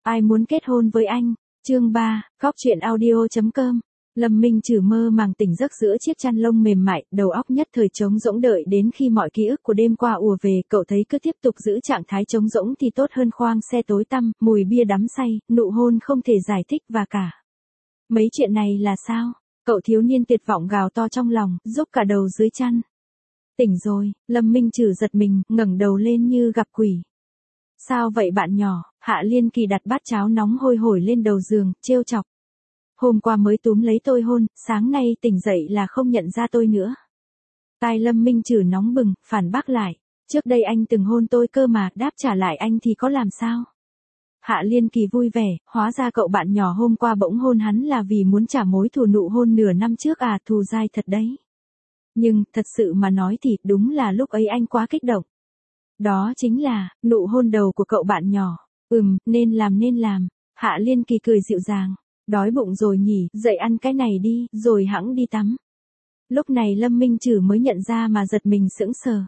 Ai muốn kết hôn với anh? Chương 3, Góc truyện audio.com. Lâm Minh Trừ mơ màng tỉnh giấc giữa chiếc chăn lông mềm mại, đầu óc nhất thời trống rỗng, đợi đến khi mọi ký ức của đêm qua ùa về, cậu thấy cứ tiếp tục giữ trạng thái trống rỗng thì tốt hơn khoang xe tối tăm, mùi bia đắm say, nụ hôn không thể giải thích và cả. Mấy chuyện này là sao? Cậu thiếu niên tuyệt vọng gào to trong lòng, rúc cả đầu dưới chăn. Tỉnh rồi, Lâm Minh Trừ giật mình, ngẩng đầu lên như gặp quỷ. Sao vậy bạn nhỏ? Hạ Liên Kỳ đặt bát cháo nóng hôi hổi lên đầu giường, trêu chọc. Hôm qua mới túm lấy tôi hôn, sáng nay tỉnh dậy là không nhận ra tôi nữa. Tai Lâm Minh Trừ nóng bừng, phản bác lại. Trước đây anh từng hôn tôi cơ mà, đáp trả lại anh thì có làm sao? Hạ Liên Kỳ vui vẻ, hóa ra cậu bạn nhỏ hôm qua bỗng hôn hắn là vì muốn trả mối thù nụ hôn nửa năm trước à, thù dai thật đấy. Nhưng, thật sự mà nói thì đúng là lúc ấy anh quá kích động. Đó chính là, nụ hôn đầu của cậu bạn nhỏ. Nên làm. Hạ Liên Kỳ cười dịu dàng. Đói bụng rồi nhỉ, dậy ăn cái này đi, rồi hẵng đi tắm. Lúc này Lâm Minh Trừ mới nhận ra mà giật mình sững sờ.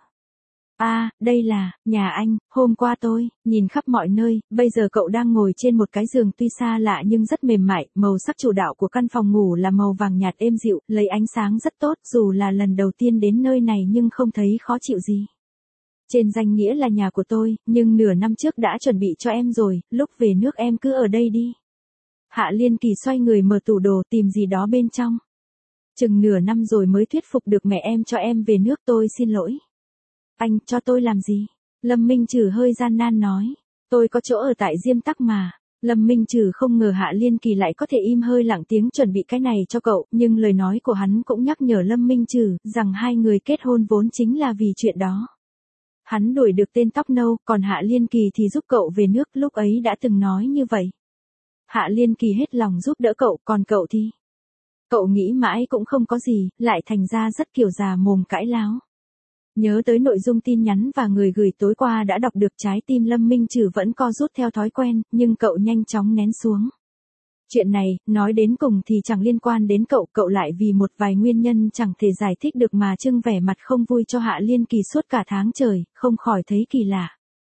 Đây là, nhà anh, hôm qua tôi, nhìn khắp mọi nơi, bây giờ cậu đang ngồi trên một cái giường tuy xa lạ nhưng rất mềm mại, màu sắc chủ đạo của căn phòng ngủ là màu vàng nhạt êm dịu, lấy ánh sáng rất tốt, dù là lần đầu tiên đến nơi này nhưng không thấy khó chịu gì. Trên danh nghĩa là nhà của tôi, nhưng nửa năm trước đã chuẩn bị cho em rồi, lúc về nước em cứ ở đây đi. Hạ Liên Kỳ xoay người mở tủ đồ tìm gì đó bên trong. Chừng nửa năm rồi mới thuyết phục được mẹ em cho em về nước, tôi xin lỗi. Anh cho tôi làm gì? Lâm Minh Trừ hơi gian nan nói. Tôi có chỗ ở tại Diêm Tắc mà. Lâm Minh Trừ không ngờ Hạ Liên Kỳ lại có thể im hơi lặng tiếng chuẩn bị cái này cho cậu, nhưng lời nói của hắn cũng nhắc nhở Lâm Minh Trừ rằng hai người kết hôn vốn chính là vì chuyện đó. Hắn đuổi được tên tóc nâu, còn Hạ Liên Kỳ thì giúp cậu về nước, lúc ấy đã từng nói như vậy. Hạ Liên Kỳ hết lòng giúp đỡ cậu, còn cậu thì... Cậu nghĩ mãi cũng không có gì, lại thành ra rất kiểu già mồm cãi láo. Nhớ tới nội dung tin nhắn và người gửi tối qua đã đọc được, trái tim Lâm Minh Trừ vẫn co rút theo thói quen, nhưng cậu nhanh chóng nén xuống. Chuyện này, nói đến cùng thì chẳng liên quan đến cậu lại vì một vài nguyên nhân chẳng thể giải thích được mà trưng vẻ mặt không vui cho Hạ Liên Kỳ suốt cả tháng trời, không khỏi thấy kỳ lạ.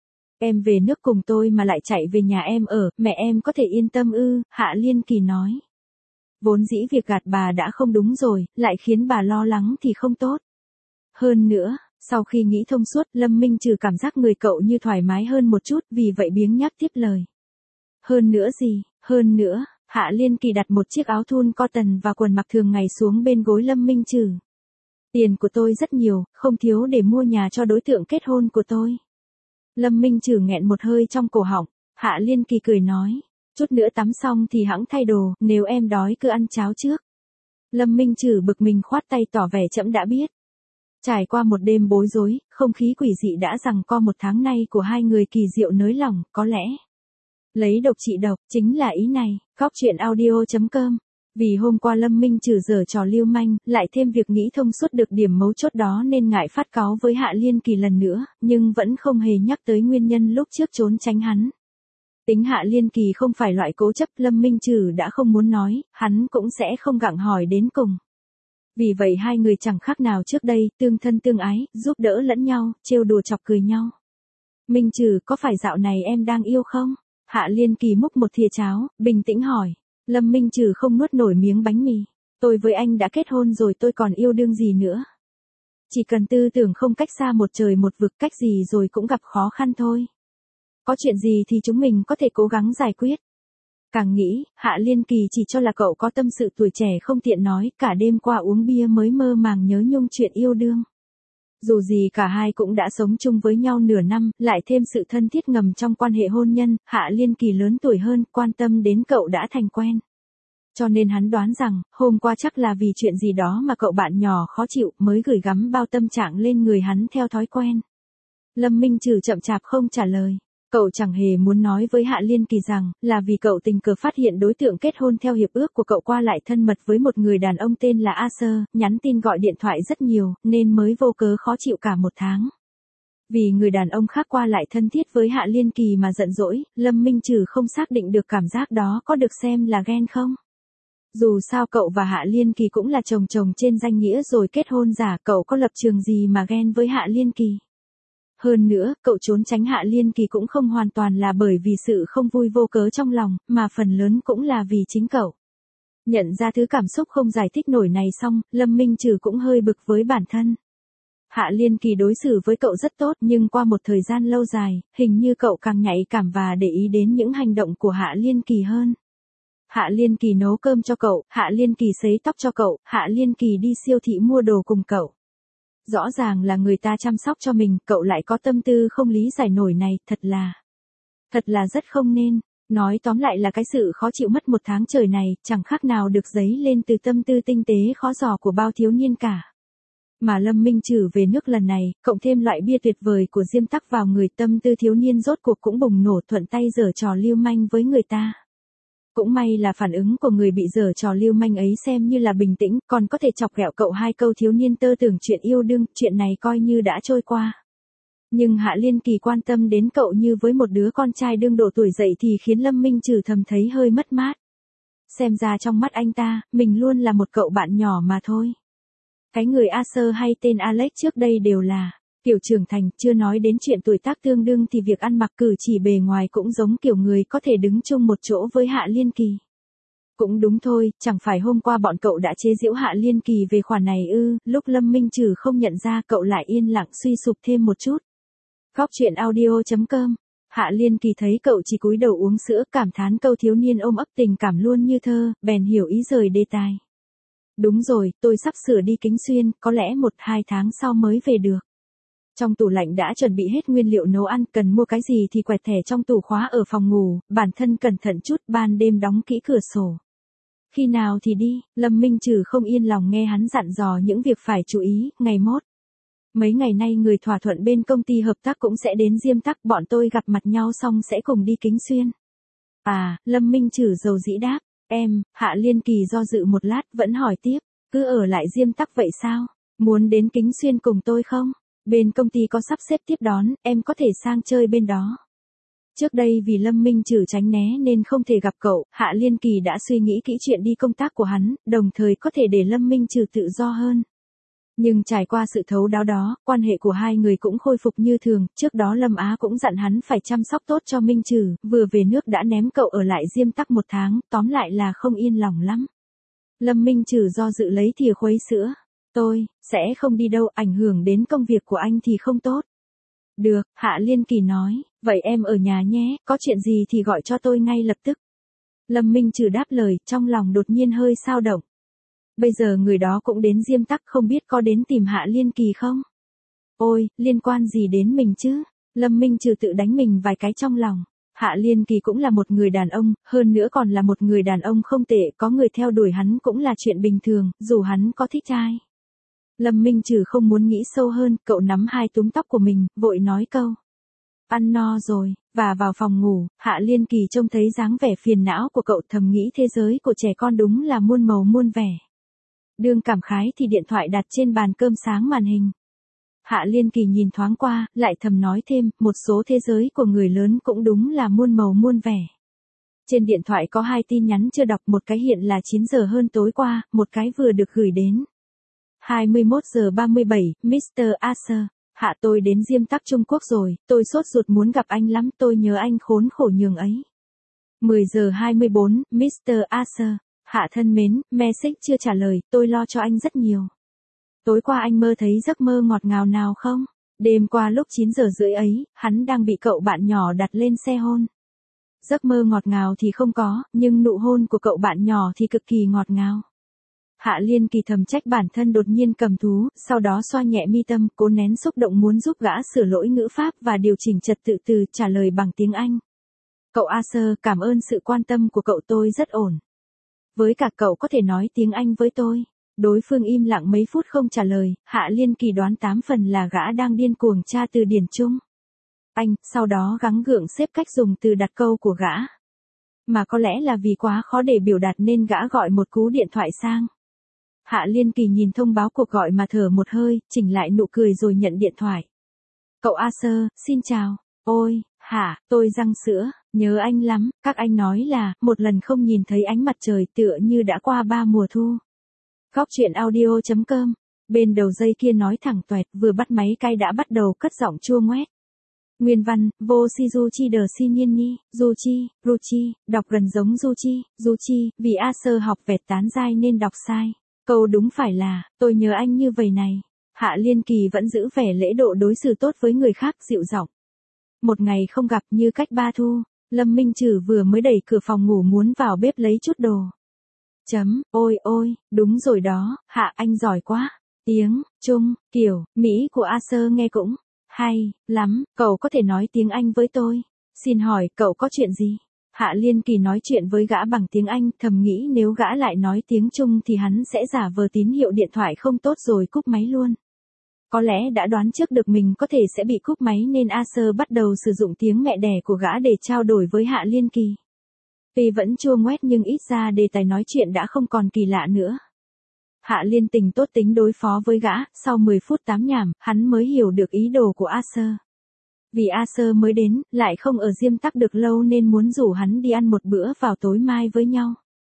Em về nước cùng tôi mà lại chạy về nhà em ở, mẹ em có thể yên tâm ư? Hạ Liên Kỳ nói. Vốn dĩ việc gạt bà đã không đúng rồi, lại khiến bà lo lắng thì không tốt. Hơn nữa, sau khi nghĩ thông suốt, Lâm Minh Trừ cảm giác người cậu như thoải mái hơn một chút, vì vậy biếng nhác tiếp lời. Hơn nữa gì? Hơn nữa, Hạ Liên Kỳ đặt một chiếc áo thun cotton và quần mặc thường ngày xuống bên gối Lâm Minh Trừ. Tiền của tôi rất nhiều, không thiếu để mua nhà cho đối tượng kết hôn của tôi. Lâm Minh Trừ nghẹn một hơi trong cổ họng. Hạ Liên Kỳ cười nói. Chút nữa tắm xong thì hẵng thay đồ, nếu em đói cứ ăn cháo trước. Lâm Minh Trừ bực mình khoát tay tỏ vẻ trẫm đã biết. Trải qua một đêm bối rối, không khí quỷ dị đã giằng co một tháng nay của hai người kỳ diệu nới lỏng, có lẽ. Lấy độc trị độc, chính là ý này. Góc truyện audio.com. Vì hôm qua Lâm Minh Trừ giở trò lưu manh, lại thêm việc nghĩ thông suốt được điểm mấu chốt đó nên ngại phát cáu với Hạ Liên Kỳ lần nữa, nhưng vẫn không hề nhắc tới nguyên nhân lúc trước trốn tránh hắn. Tính Hạ Liên Kỳ không phải loại cố chấp, Lâm Minh Trừ đã không muốn nói, hắn cũng sẽ không gặng hỏi đến cùng. Vì vậy hai người chẳng khác nào trước đây, tương thân tương ái, giúp đỡ lẫn nhau, trêu đùa chọc cười nhau. Minh Trừ, có phải dạo này em đang yêu không? Hạ Liên Kỳ múc một thìa cháo, bình tĩnh hỏi. Lâm Minh Trừ không nuốt nổi miếng bánh mì. Tôi với anh đã kết hôn rồi, tôi còn yêu đương gì nữa? Chỉ cần tư tưởng không cách xa một trời một vực, cách gì rồi cũng gặp khó khăn thôi. Có chuyện gì thì chúng mình có thể cố gắng giải quyết. Càng nghĩ, Hạ Liên Kỳ chỉ cho là cậu có tâm sự tuổi trẻ không tiện nói, cả đêm qua uống bia mới mơ màng nhớ nhung chuyện yêu đương. Dù gì cả hai cũng đã sống chung với nhau nửa năm, lại thêm sự thân thiết ngầm trong quan hệ hôn nhân, Hạ Liên Kỳ lớn tuổi hơn, quan tâm đến cậu đã thành quen. Cho nên hắn đoán rằng, hôm qua chắc là vì chuyện gì đó mà cậu bạn nhỏ khó chịu, mới gửi gắm bao tâm trạng lên người hắn theo thói quen. Lâm Minh Trừ chậm chạp không trả lời. Cậu chẳng hề muốn nói với Hạ Liên Kỳ rằng, là vì cậu tình cờ phát hiện đối tượng kết hôn theo hiệp ước của cậu qua lại thân mật với một người đàn ông tên là A Sơ, nhắn tin gọi điện thoại rất nhiều, nên mới vô cớ khó chịu cả một tháng. Vì người đàn ông khác qua lại thân thiết với Hạ Liên Kỳ mà giận dỗi, Lâm Minh Trừ không xác định được cảm giác đó có được xem là ghen không. Dù sao cậu và Hạ Liên Kỳ cũng là chồng trên danh nghĩa rồi kết hôn giả, cậu có lập trường gì mà ghen với Hạ Liên Kỳ. Hơn nữa, cậu trốn tránh Hạ Liên Kỳ cũng không hoàn toàn là bởi vì sự không vui vô cớ trong lòng, mà phần lớn cũng là vì chính cậu. Nhận ra thứ cảm xúc không giải thích nổi này xong, Lâm Minh Trừ cũng hơi bực với bản thân. Hạ Liên Kỳ đối xử với cậu rất tốt nhưng qua một thời gian lâu dài, hình như cậu càng nhạy cảm và để ý đến những hành động của Hạ Liên Kỳ hơn. Hạ Liên Kỳ nấu cơm cho cậu, Hạ Liên Kỳ sấy tóc cho cậu, Hạ Liên Kỳ đi siêu thị mua đồ cùng cậu. Rõ ràng là người ta chăm sóc cho mình, cậu lại có tâm tư không lý giải nổi này, thật là rất không nên. Nói tóm lại là cái sự khó chịu mất một tháng trời này, chẳng khác nào được dấy lên từ tâm tư tinh tế khó dò của bao thiếu niên cả. Mà Lâm Minh Trừ về nước lần này, cộng thêm loại bia tuyệt vời của Diêm Tắc vào người, tâm tư thiếu niên rốt cuộc cũng bùng nổ, thuận tay giở trò lưu manh với người ta. Cũng may là phản ứng của người bị giở trò lưu manh ấy xem như là bình tĩnh, còn có thể chọc ghẹo cậu hai câu thiếu niên tơ tưởng chuyện yêu đương, chuyện này coi như đã trôi qua. Nhưng Hạ Liên Kỳ quan tâm đến cậu như với một đứa con trai đương độ tuổi dậy thì khiến Lâm Minh Trừ thầm thấy hơi mất mát. Xem ra trong mắt anh ta, mình luôn là một cậu bạn nhỏ mà thôi. Cái người A Sơ hay tên Alex trước đây đều là kiểu trưởng thành, chưa nói đến chuyện tuổi tác tương đương thì việc ăn mặc cử chỉ bề ngoài cũng giống kiểu người có thể đứng chung một chỗ với Hạ Liên Kỳ. Cũng đúng thôi, chẳng phải hôm qua bọn cậu đã chế giễu Hạ Liên Kỳ về khoản này ư? Lúc Lâm Minh Trừ không nhận ra cậu lại yên lặng suy sụp thêm một chút. Góc chuyện audio.com. Hạ Liên Kỳ thấy cậu chỉ cúi đầu uống sữa, cảm thán câu thiếu niên ôm ấp tình cảm luôn như thơ, bèn hiểu ý rời đề tài. Đúng rồi, tôi sắp sửa đi Kính Xuyên, có lẽ 1-2 tháng sau mới về được. Trong tủ lạnh đã chuẩn bị hết nguyên liệu nấu ăn, cần mua cái gì thì quẹt thẻ trong tủ khóa ở phòng ngủ, bản thân cẩn thận chút, ban đêm đóng kỹ cửa sổ. Khi nào thì đi, Lâm Minh Trừ không yên lòng nghe hắn dặn dò những việc phải chú ý, ngày mốt. Mấy ngày nay người thỏa thuận bên công ty hợp tác cũng sẽ đến Diêm Tắc, bọn tôi gặp mặt nhau xong sẽ cùng đi Kính Xuyên. À, Lâm Minh Trừ dầu dĩ đáp, Hạ Liên Kỳ do dự một lát vẫn hỏi tiếp, cứ ở lại Diêm Tắc vậy sao? Muốn đến Kính Xuyên cùng tôi không? Bên công ty có sắp xếp tiếp đón, em có thể sang chơi bên đó. Trước đây vì Lâm Minh Trừ tránh né nên không thể gặp cậu, Hạ Liên Kỳ đã suy nghĩ kỹ chuyện đi công tác của hắn, đồng thời có thể để Lâm Minh Trừ tự do hơn. Nhưng trải qua sự thấu đáo đó, quan hệ của hai người cũng khôi phục như thường, trước đó Lâm Á cũng dặn hắn phải chăm sóc tốt cho Minh Trừ, vừa về nước đã ném cậu ở lại Diêm Tắc 1 tháng, tóm lại là không yên lòng lắm. Lâm Minh Trừ do dự lấy thìa khuấy sữa. Tôi sẽ không đi đâu, ảnh hưởng đến công việc của anh thì không tốt. Được, Hạ Liên Kỳ nói, vậy em ở nhà nhé, có chuyện gì thì gọi cho tôi ngay lập tức. Lâm Minh Trừ đáp lời, trong lòng đột nhiên hơi xao động. Bây giờ người đó cũng đến Diêm Tắc, không biết có đến tìm Hạ Liên Kỳ không? Ôi, liên quan gì đến mình chứ? Lâm Minh Trừ tự đánh mình vài cái trong lòng. Hạ Liên Kỳ cũng là một người đàn ông, hơn nữa còn là một người đàn ông không tệ, có người theo đuổi hắn cũng là chuyện bình thường, dù hắn có thích trai. Lâm Minh Trừ không muốn nghĩ sâu hơn, cậu nắm hai túm tóc của mình, vội nói câu. Ăn no rồi, và vào phòng ngủ, Hạ Liên Kỳ trông thấy dáng vẻ phiền não của cậu, thầm nghĩ thế giới của trẻ con đúng là muôn màu muôn vẻ. Đương cảm khái thì điện thoại đặt trên bàn cơm sáng màn hình. Hạ Liên Kỳ nhìn thoáng qua, lại thầm nói thêm, một số thế giới của người lớn cũng đúng là muôn màu muôn vẻ. Trên điện thoại có 2 tin nhắn chưa đọc, một cái hiện là 9 giờ hơn tối qua, một cái vừa được gửi đến. 21 giờ 37, Mr. Acer. Hạ, tôi đến Diêm Tắc Trung Quốc rồi, tôi sốt ruột muốn gặp anh lắm, tôi nhớ anh khốn khổ nhường ấy. 10 giờ 24, Mr. Acer. Hạ thân mến, message chưa trả lời, tôi lo cho anh rất nhiều. Tối qua anh mơ thấy giấc mơ ngọt ngào nào không? Đêm qua lúc 9 giờ rưỡi ấy, hắn đang bị cậu bạn nhỏ đặt lên xe hôn. Giấc mơ ngọt ngào thì không có, nhưng nụ hôn của cậu bạn nhỏ thì cực kỳ ngọt ngào. Hạ Liên Kỳ thầm trách bản thân đột nhiên cầm thú, sau đó xoa nhẹ mi tâm, cố nén xúc động muốn giúp gã sửa lỗi ngữ pháp và điều chỉnh trật tự từ trả lời bằng tiếng Anh. Cậu Acer, cảm ơn sự quan tâm của cậu, tôi rất ổn. Với cả cậu có thể nói tiếng Anh với tôi. Đối phương im lặng mấy phút không trả lời, Hạ Liên Kỳ đoán 8 phần là gã đang điên cuồng tra từ điển chung. Anh, sau đó gắng gượng xếp cách dùng từ đặt câu của gã. Mà có lẽ là vì quá khó để biểu đạt nên gã gọi một cú điện thoại sang. Hạ Liên Kỳ nhìn thông báo cuộc gọi mà thở một hơi, chỉnh lại nụ cười rồi nhận điện thoại. Cậu Acer, xin chào. Ôi, hả, tôi răng sữa, nhớ anh lắm, các anh nói là, một lần không nhìn thấy ánh mặt trời tựa như đã qua 3 mùa thu. Góc chuyện audio.com Bên đầu dây kia nói thẳng toẹt, vừa bắt máy cay đã bắt đầu cất giọng chua ngoét. Nguyên văn, vô shizuchi de shinyenni, Juchi, Ruchi, đọc gần giống Juchi, Juchi, vì A Sơ học vẹt tán dai nên đọc sai. Câu đúng phải là, tôi nhớ anh như vậy này. Hạ Liên Kỳ vẫn giữ vẻ lễ độ đối xử tốt với người khác, dịu giọng. Một ngày không gặp như cách 3 thu, Lâm Minh Trừ vừa mới đẩy cửa phòng ngủ muốn vào bếp lấy chút đồ. Ôi ôi, đúng rồi đó, Hạ anh giỏi quá. Tiếng, Trung, kiểu, Mỹ của A Sơ nghe cũng hay lắm, cậu có thể nói tiếng Anh với tôi. Xin hỏi cậu có chuyện gì? Hạ Liên Kỳ nói chuyện với gã bằng tiếng Anh, thầm nghĩ nếu gã lại nói tiếng Trung thì hắn sẽ giả vờ tín hiệu điện thoại không tốt rồi cúp máy luôn. Có lẽ đã đoán trước được mình có thể sẽ bị cúp máy nên A Sơ bắt đầu sử dụng tiếng mẹ đẻ của gã để trao đổi với Hạ Liên Kỳ. Tuy vẫn chua ngoét nhưng ít ra đề tài nói chuyện đã không còn kỳ lạ nữa. Hạ Liên Tình tốt tính đối phó với gã, sau 10 phút tám nhảm, hắn mới hiểu được ý đồ của A Sơ. Vì A Sơ mới đến, lại không ở Diêm Tắc được lâu nên muốn rủ hắn đi ăn một bữa vào tối mai với nhau.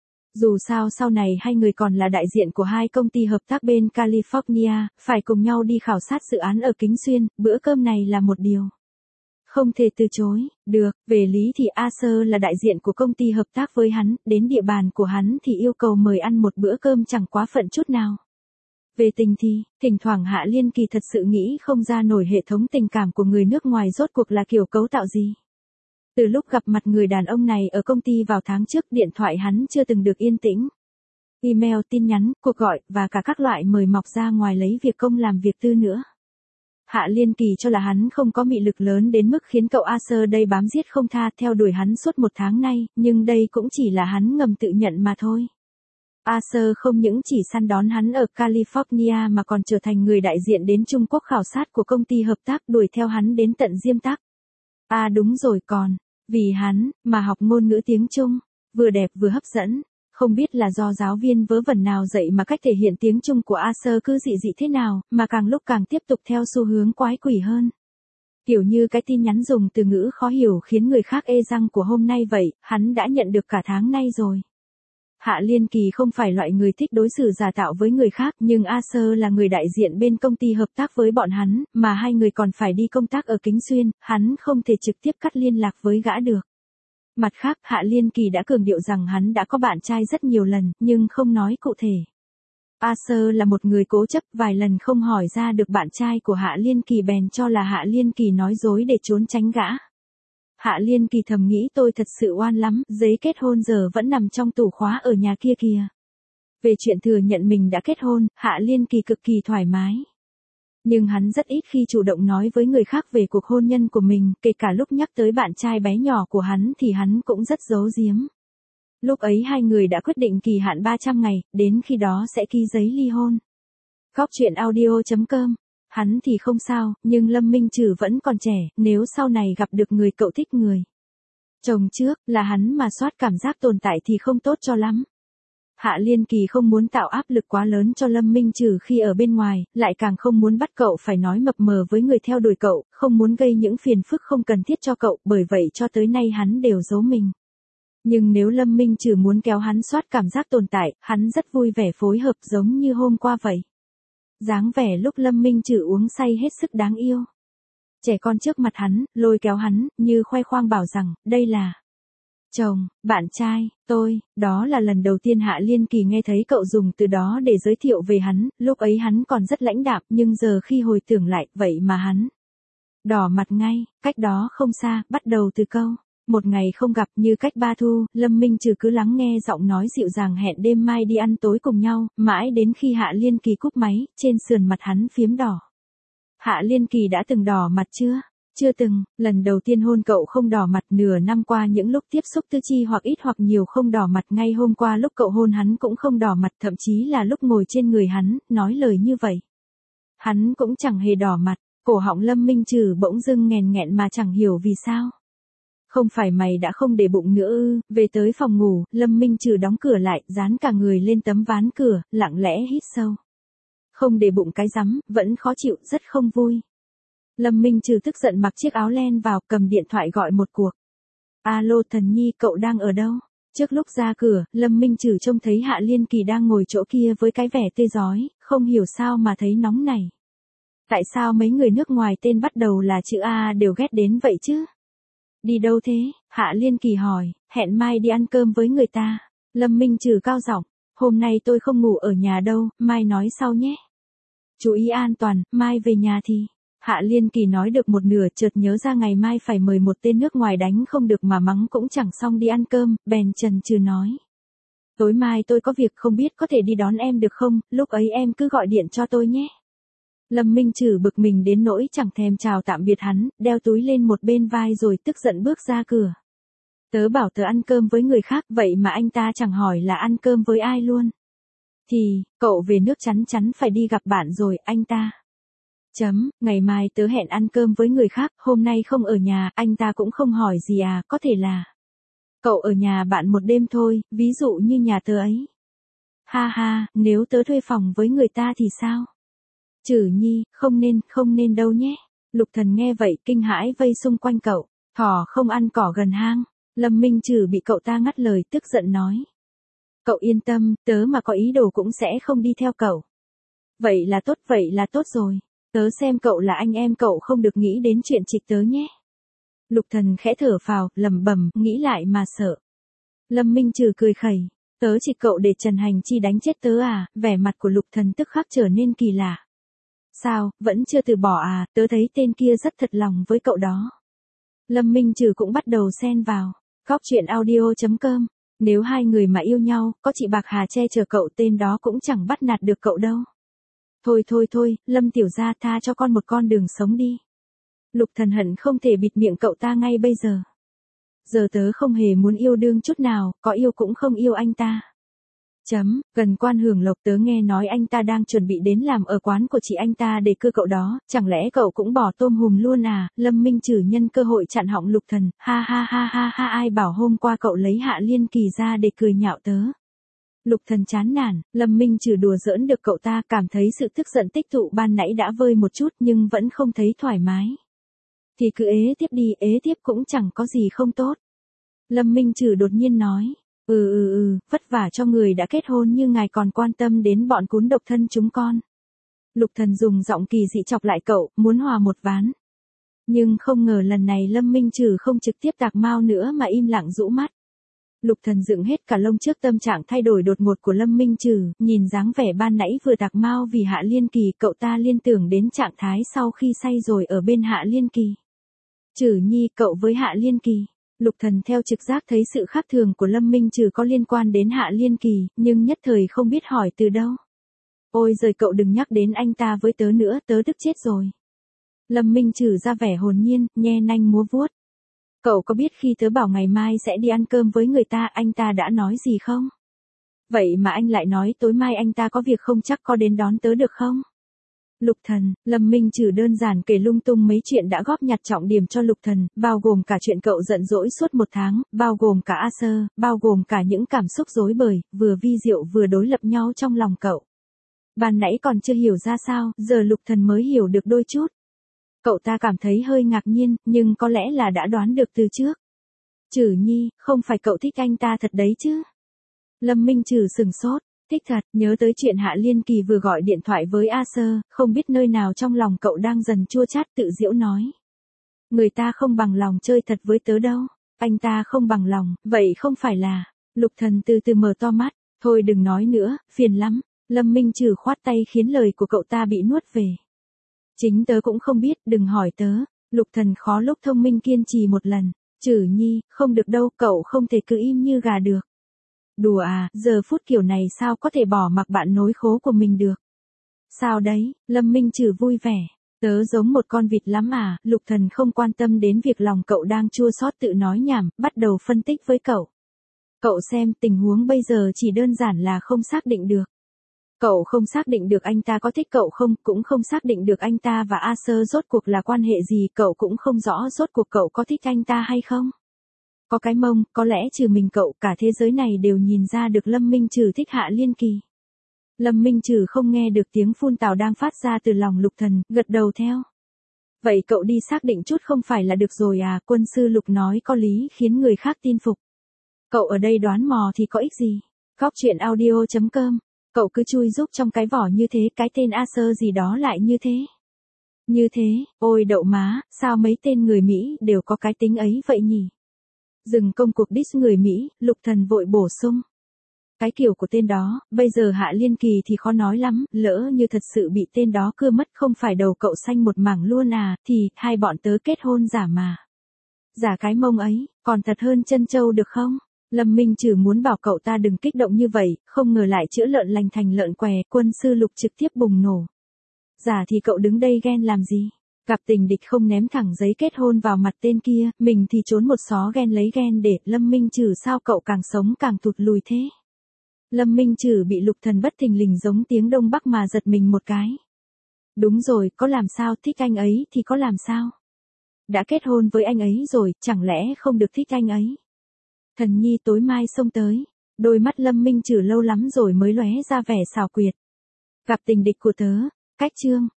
Dù sao sau này hai người còn là đại diện của hai công ty hợp tác bên California, phải cùng nhau đi khảo sát dự án ở Kính Xuyên, bữa cơm này là một điều không thể từ chối. Được, về lý thì A Sơ là đại diện của công ty hợp tác với hắn, đến địa bàn của hắn thì yêu cầu mời ăn một bữa cơm chẳng quá phận chút nào. Về tình thì, thỉnh thoảng Hạ Liên Kỳ thật sự nghĩ không ra nổi hệ thống tình cảm của người nước ngoài rốt cuộc là kiểu cấu tạo gì. Từ lúc gặp mặt người đàn ông này ở công ty vào tháng trước, điện thoại hắn chưa từng được yên tĩnh. Email, tin nhắn, cuộc gọi, và cả các loại mời mọc ra ngoài lấy việc công làm việc tư nữa. Hạ Liên Kỳ cho là hắn không có mị lực lớn đến mức khiến cậu A Sơ đây bám giết không tha theo đuổi hắn suốt 1 tháng nay, nhưng đây cũng chỉ là hắn ngầm tự nhận mà thôi. A Sơ không những chỉ săn đón hắn ở California mà còn trở thành người đại diện đến Trung Quốc khảo sát của công ty hợp tác, đuổi theo hắn đến tận Diêm Tắc. À đúng rồi, còn vì hắn mà học ngôn ngữ tiếng Trung, vừa đẹp vừa hấp dẫn. Không biết là do giáo viên vớ vẩn nào dạy mà cách thể hiện tiếng Trung của A Sơ cứ dị dị thế nào, mà càng lúc càng tiếp tục theo xu hướng quái quỷ hơn. Kiểu như cái tin nhắn dùng từ ngữ khó hiểu khiến người khác ê răng của hôm nay vậy, hắn đã nhận được cả tháng nay rồi. Hạ Liên Kỳ không phải loại người thích đối xử giả tạo với người khác, nhưng A Sơ là người đại diện bên công ty hợp tác với bọn hắn, mà hai người còn phải đi công tác ở Kính Xuyên, hắn không thể trực tiếp cắt liên lạc với gã được. Mặt khác, Hạ Liên Kỳ đã cường điệu rằng hắn đã có bạn trai rất nhiều lần, nhưng không nói cụ thể. A Sơ là một người cố chấp, vài lần không hỏi ra được bạn trai của Hạ Liên Kỳ bèn cho là Hạ Liên Kỳ nói dối để trốn tránh gã. Hạ Liên Kỳ thầm nghĩ tôi thật sự oan lắm, giấy kết hôn giờ vẫn nằm trong tủ khóa ở nhà kia kìa. Về chuyện thừa nhận mình đã kết hôn, Hạ Liên Kỳ cực kỳ thoải mái. Nhưng hắn rất ít khi chủ động nói với người khác về cuộc hôn nhân của mình, kể cả lúc nhắc tới bạn trai bé nhỏ của hắn thì hắn cũng rất giấu giếm. Lúc ấy hai người đã quyết định kỳ hạn 300 ngày, đến khi đó sẽ ký giấy ly hôn. Góc truyện audio.com. Hắn thì không sao, nhưng Lâm Minh Trừ vẫn còn trẻ, nếu sau này gặp được người cậu thích người chồng trước, là hắn mà soát cảm giác tồn tại thì không tốt cho lắm. Hạ Liên Kỳ không muốn tạo áp lực quá lớn cho Lâm Minh Trừ khi ở bên ngoài, lại càng không muốn bắt cậu phải nói mập mờ với người theo đuổi cậu, không muốn gây những phiền phức không cần thiết cho cậu, bởi vậy cho tới nay hắn đều giấu mình. Nhưng nếu Lâm Minh Trừ muốn kéo hắn soát cảm giác tồn tại, hắn rất vui vẻ phối hợp giống như hôm qua vậy. Dáng vẻ lúc Lâm Minh Trừ uống say hết sức đáng yêu. Trẻ con trước mặt hắn, lôi kéo hắn, như khoe khoang bảo rằng, đây là chồng, bạn trai, tôi. Đó là lần đầu tiên Hạ Liên Kỳ nghe thấy cậu dùng từ đó để giới thiệu về hắn, lúc ấy hắn còn rất lãnh đạm, nhưng giờ khi hồi tưởng lại, vậy mà hắn đỏ mặt ngay. Cách đó không xa, bắt đầu từ câu một ngày không gặp như cách 3 thu, Lâm Minh Trừ cứ lắng nghe giọng nói dịu dàng hẹn đêm mai đi ăn tối cùng nhau, mãi đến khi Hạ Liên Kỳ cúp máy, trên sườn mặt hắn phiếm đỏ. Hạ Liên Kỳ đã từng đỏ mặt chưa? Chưa từng, lần đầu tiên hôn cậu không đỏ mặt, nửa năm qua những lúc tiếp xúc tư chi hoặc ít hoặc nhiều không đỏ mặt, ngay hôm qua lúc cậu hôn hắn cũng không đỏ mặt, thậm chí là lúc ngồi trên người hắn, nói lời như vậy. Hắn cũng chẳng hề đỏ mặt, cổ họng Lâm Minh Trừ bỗng dưng nghẹn nghẹn mà chẳng hiểu vì sao. Không phải mày đã không để bụng nữa ư? Về tới phòng ngủ, Lâm Minh Trừ đóng cửa lại, dán cả người lên tấm ván cửa, lặng lẽ hít sâu. Không để bụng cái rắm, vẫn khó chịu, rất không vui. Lâm Minh Trừ tức giận mặc chiếc áo len vào, cầm điện thoại gọi một cuộc. Alo Thần Nhi, cậu đang ở đâu? Trước lúc ra cửa, Lâm Minh Trừ trông thấy Hạ Liên Kỳ đang ngồi chỗ kia với cái vẻ tươi rói, không hiểu sao mà thấy nóng này. Tại sao mấy người nước ngoài tên bắt đầu là chữ A đều ghét đến vậy chứ? Đi đâu thế? Hạ Liên Kỳ hỏi, hẹn mai đi ăn cơm với người ta. Lâm Minh Trừ cao giọng, hôm nay tôi không ngủ ở nhà đâu, mai nói sau nhé. Chú ý an toàn, mai về nhà thì. Hạ Liên Kỳ nói được một nửa chợt nhớ ra ngày mai phải mời một tên nước ngoài đánh không được mà mắng cũng chẳng xong đi ăn cơm, bèn chần chừ nói. Tối mai tôi có việc không biết có thể đi đón em được không, lúc ấy em cứ gọi điện cho tôi nhé. Lâm Minh Trừ bực mình đến nỗi chẳng thèm chào tạm biệt hắn, đeo túi lên một bên vai rồi tức giận bước ra cửa. Tớ bảo tớ ăn cơm với người khác vậy mà anh ta chẳng hỏi là ăn cơm với ai luôn. Thì, cậu về nước chắn chắn phải đi gặp bạn rồi, anh ta. Ngày mai tớ hẹn ăn cơm với người khác, hôm nay không ở nhà, anh ta cũng không hỏi gì à, có thể là. Cậu ở nhà bạn một đêm thôi, ví dụ như nhà tớ ấy. Ha ha, nếu tớ thuê phòng với người ta thì sao? Trừ Nhi, không nên đâu nhé. Lục Thần nghe vậy kinh hãi vây xung quanh cậu. Thỏ không ăn cỏ gần hang. Lâm Minh Trừ bị cậu ta ngắt lời tức giận nói. Cậu yên tâm, tớ mà có ý đồ cũng sẽ không đi theo cậu. Vậy là tốt rồi. Tớ xem cậu là anh em cậu không được nghĩ đến chuyện trịch tớ nhé. Lục Thần khẽ thở phào, lẩm bẩm, nghĩ lại mà sợ. Lâm Minh Trừ cười khẩy. Tớ chỉ cậu để Trần Hành Chi đánh chết tớ à, vẻ mặt của Lục Thần tức khắc trở nên kỳ lạ. Sao, vẫn chưa từ bỏ à, tớ thấy tên kia rất thật lòng với cậu đó. Lâm Minh Trừ cũng bắt đầu xen vào. Góc truyện audio.com. Nếu hai người mà yêu nhau, có chị Bạc Hà che chở cậu tên đó cũng chẳng bắt nạt được cậu đâu. Thôi, Lâm tiểu gia tha cho con một con đường sống đi. Lục Thần hận không thể bịt miệng cậu ta ngay bây giờ. Giờ tớ không hề muốn yêu đương chút nào, có yêu cũng không yêu anh ta. Gần Quan Hưởng Lộc tớ nghe nói anh ta đang chuẩn bị đến làm ở quán của chị anh ta để cưa cậu đó, chẳng lẽ cậu cũng bỏ tôm hùm luôn à? Lâm Minh Trừ nhân cơ hội chặn họng Lục Thần, ha, ai bảo hôm qua cậu lấy Hạ Liên Kỳ ra để cười nhạo tớ. Lục Thần chán nản, Lâm Minh Trừ đùa giỡn được cậu ta, cảm thấy sự tức giận tích tụ ban nãy đã vơi một chút nhưng vẫn không thấy thoải mái. Thì cứ ế tiếp đi, ế tiếp cũng chẳng có gì không tốt. Lâm Minh Trừ đột nhiên nói. Vất vả cho người đã kết hôn như ngài còn quan tâm đến bọn cún độc thân chúng con. Lục Thần dùng giọng kỳ dị chọc lại cậu, muốn hòa một ván. Nhưng không ngờ lần này Lâm Minh Trừ không trực tiếp tạc mao nữa mà im lặng rũ mắt. Lục Thần dựng hết cả lông trước tâm trạng thay đổi đột ngột của Lâm Minh Trừ, nhìn dáng vẻ ban nãy vừa tạc mao vì Hạ Liên Kỳ, cậu ta liên tưởng đến trạng thái sau khi say rồi ở bên Hạ Liên Kỳ. Trừ Nhi, cậu với Hạ Liên Kỳ. Lục Thần theo trực giác thấy sự khác thường của Lâm Minh Trừ có liên quan đến Hạ Liên Kỳ, nhưng nhất thời không biết hỏi từ đâu. Ôi giời, cậu đừng nhắc đến anh ta với tớ nữa, tớ tức chết rồi. Lâm Minh Trừ ra vẻ hồn nhiên, nhe nanh múa vuốt. Cậu có biết khi tớ bảo ngày mai sẽ đi ăn cơm với người ta, anh ta đã nói gì không? Vậy mà anh lại nói tối mai anh ta có việc không chắc có đến đón tớ được không? Lục Thần, Lâm Minh Trừ đơn giản kể lung tung mấy chuyện đã góp nhặt trọng điểm cho Lục Thần, bao gồm cả chuyện cậu giận dỗi suốt một tháng, bao gồm cả A Sơ, bao gồm cả những cảm xúc rối bời, vừa vi diệu vừa đối lập nhau trong lòng cậu. Ban nãy còn chưa hiểu ra sao, giờ Lục Thần mới hiểu được đôi chút. Cậu ta cảm thấy hơi ngạc nhiên, nhưng có lẽ là đã đoán được từ trước. Trừ Nhi, không phải cậu thích anh ta thật đấy chứ? Lâm Minh Trừ sừng sốt. Thích thật, nhớ tới chuyện Hạ Liên Kỳ vừa gọi điện thoại với A Sơ, không biết nơi nào trong lòng cậu đang dần chua chát, tự giễu nói. Người ta không bằng lòng chơi thật với tớ đâu. Anh ta không bằng lòng, vậy không phải là. Lục Thần từ từ mở to mắt. Thôi đừng nói nữa, phiền lắm. Lâm Minh Trừ khoát tay khiến lời của cậu ta bị nuốt về. Chính tớ cũng không biết, đừng hỏi tớ. Lục Thần khó lúc thông minh kiên trì một lần. Trừ Nhi, không được đâu, cậu không thể cứ im như gà được. Đùa à, giờ phút kiểu này sao có thể bỏ mặc bạn nối khố của mình được. Sao đấy, Lâm Minh Trừ vui vẻ. Tớ giống một con vịt lắm à, Lục Thần không quan tâm đến việc lòng cậu đang chua xót tự nói nhảm, bắt đầu phân tích với cậu. Cậu xem, tình huống bây giờ chỉ đơn giản là không xác định được. Cậu không xác định được anh ta có thích cậu không, cũng không xác định được anh ta và A Sơ rốt cuộc là quan hệ gì, cậu cũng không rõ rốt cuộc cậu có thích anh ta hay không. Có cái mông, có lẽ trừ mình cậu, cả thế giới này đều nhìn ra được Lâm Minh Trừ thích Hạ Liên Kỳ. Lâm Minh Trừ không nghe được tiếng phun tào đang phát ra từ lòng Lục Thần, gật đầu theo. Vậy cậu đi xác định chút không phải là được rồi à, quân sư Lục nói có lý khiến người khác tin phục. Cậu ở đây đoán mò thì có ích gì? Góc chuyện audio.com. Cậu cứ chui giúp trong cái vỏ như thế, cái tên A Sơ gì đó lại như thế. Như thế, ôi đậu má, sao mấy tên người Mỹ đều có cái tính ấy vậy nhỉ? Dừng công cuộc diss người Mỹ, Lục Thần vội bổ sung. Cái kiểu của tên đó, bây giờ Hạ Liên Kỳ thì khó nói lắm, lỡ như thật sự bị tên đó cưa mất không phải đầu cậu xanh một mảng luôn à, thì hai bọn tớ kết hôn giả mà. Giả cái mông ấy, còn thật hơn chân trâu được không? Lâm Minh Trừ muốn bảo cậu ta đừng kích động như vậy, không ngờ lại chữa lợn lành thành lợn què, quân sư Lục trực tiếp bùng nổ. Giả thì cậu đứng đây ghen làm gì? Gặp tình địch không ném thẳng giấy kết hôn vào mặt tên kia, mình thì trốn một xó ghen lấy ghen để, Lâm Minh Trừ sao cậu càng sống càng thụt lùi thế? Lâm Minh Trừ bị Lục Thần bất thình lình giống tiếng Đông Bắc mà giật mình một cái. Đúng rồi, có làm sao, thích anh ấy thì có làm sao? Đã kết hôn với anh ấy rồi, chẳng lẽ không được thích anh ấy? Thần nhi tối mai xông tới, đôi mắt Lâm Minh Trừ lâu lắm rồi mới lóe ra vẻ xảo quyệt. Gặp tình địch của tớ, cách chương.